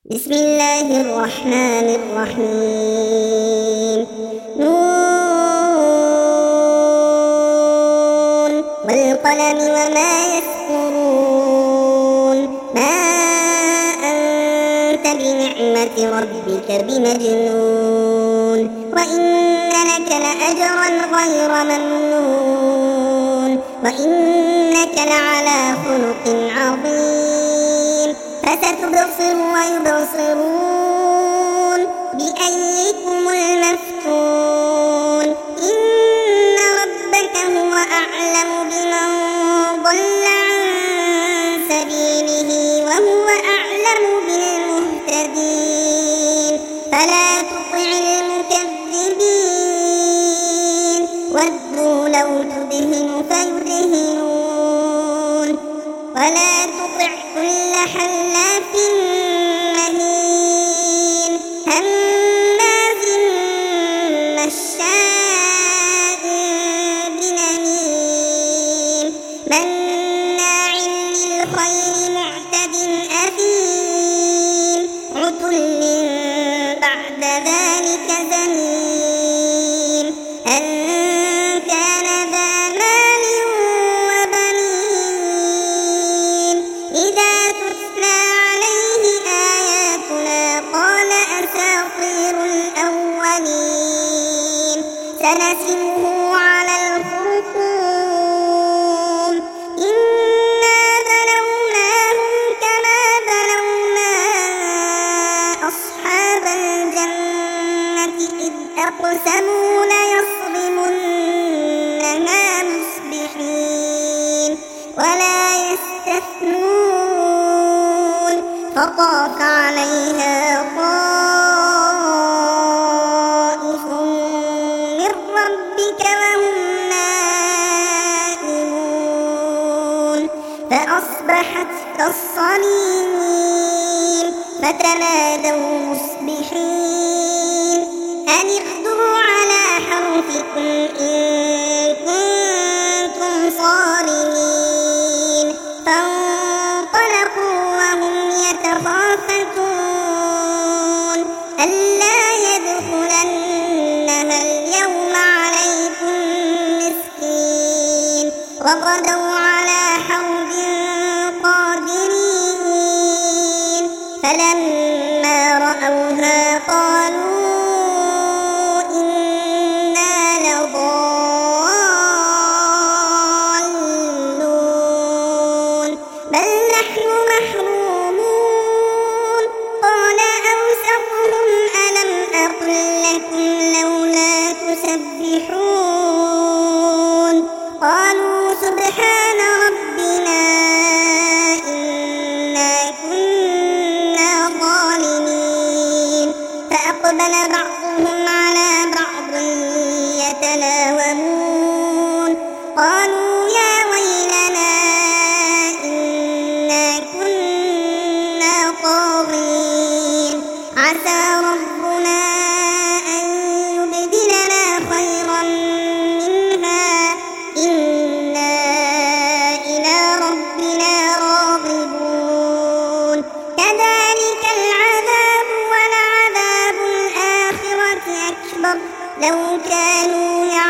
بسم الله الرحمن الرحيم. نون والقلم وما يسطرون. ما أنت بنعمة ربك بمجنون وإن لك لأجرا غير ممنون وإنك لعلى خلق عظيم. فستبصر ويبصرون بأيكم المفتون. إن ربك هو أعلم بمن ضل عن سبيله وهو أعلم بالمهتدين. فلا تطع المكذبين ودوا لو تدهن فيدهنون ولا تطع كل حلاف مهين هماز مشاء بنميم مناع للخير معتد أثيم عتل بعد ذلك زنيم أن كان ذا مال وبنين. إذا تتلى عليه آياتنا قال أساطير الأولين. سنسمه على الخرطوم. إنا بلوناهم كما بلونا أصحاب الجنة إذ أقسموا ليصرمنها مصبحين ولا يستثنون. فطاف عليها طائف من ربك وهم نائمون فأصبحت كالصريم. فتنادوا مصبحين أن اغدوا على حرثكم إن كنتم صارمين. فانطلقوا وهم يتخافتون ألا يدخلنها اليوم عليكم مسكين. وغدوا على حرد قادرين. فلما رأوها قالوا إنا لضالون بل نحن محرومون. قال أوسطهم ألم أقل لكم لولا تسبحون. قالوا سبحان ربنا إنا كنا ظالمين. فأقبل بعضهم على بعض يتلاومون قالوا يا ويلنا إنا كنا طاغين. عسى ربنا أن يبدلنا خيرا منها إنا إلى ربنا راغبون. كذلك العذاب ولعذاب الآخرة أكبر لو كانوا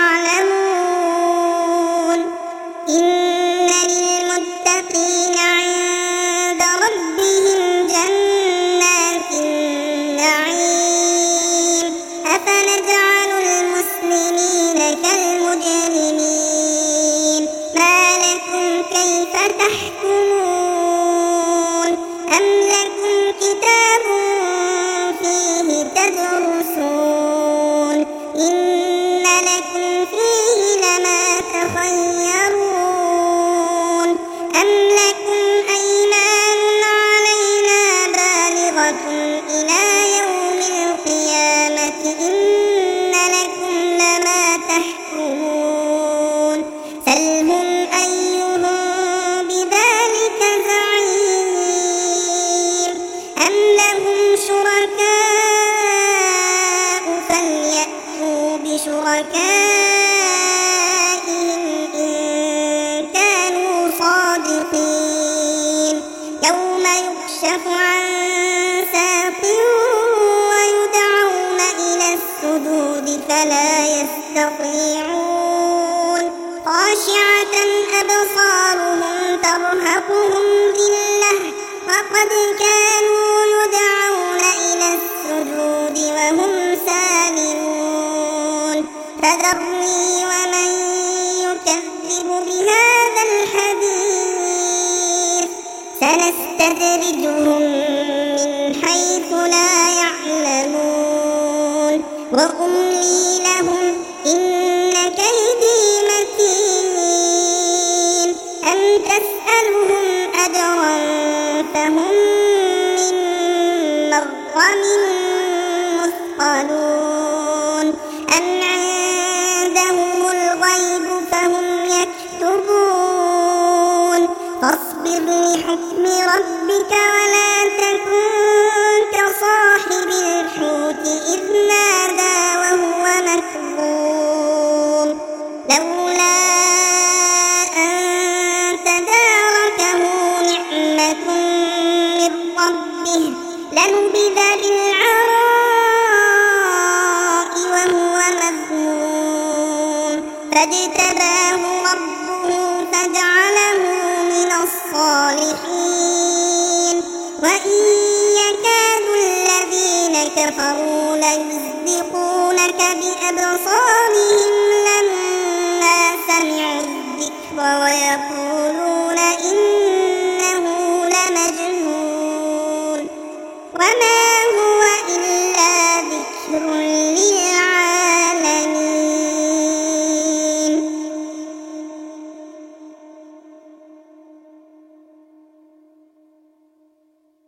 يعلمون. إن للمتقين عند ربهم جنات النعيم. أفنجعل المسلمين كالمجرمين. ما لكم كيف تحكمون. أم لكم كتاب فيه تدرسون إن لكم فيه لما تخيرون. أم لكم أيمان علينا بالغة إلى يوم القيامة إن لكم لما تحكمون. سلهم أيهم بذلك زعيم. أم لهم شركاء فليأتوا بشركائهم إن كانوا صادقين. يوم يكشف عن ساق ساق ويدعون إلى السجود فلا يستطيعون خاشعة أبصارهم ترهقهم ذلة وقد كانوا يدعون إلى السجود وهم سالمون فذرني ومن يكذب بهذا الحديث سنستدرجهم من حيث لا يعلمون وأملي لهم إن كيدي متين أم تسألهم أجرا فهم من مغرم مثقلون أم عندهم الغيب فهم يكتبون فاصبر لحكم ربك ولا تكن كصاحب الحوت إذ نادى وهو مكظوم لولا أن تداركه نعمة من ربه لنبذ بالعراء وهو مذموم فاجتباه ربه فجعله من الصالحين وإن يكاد الذين كفروا ليزلقونك بأبصارهم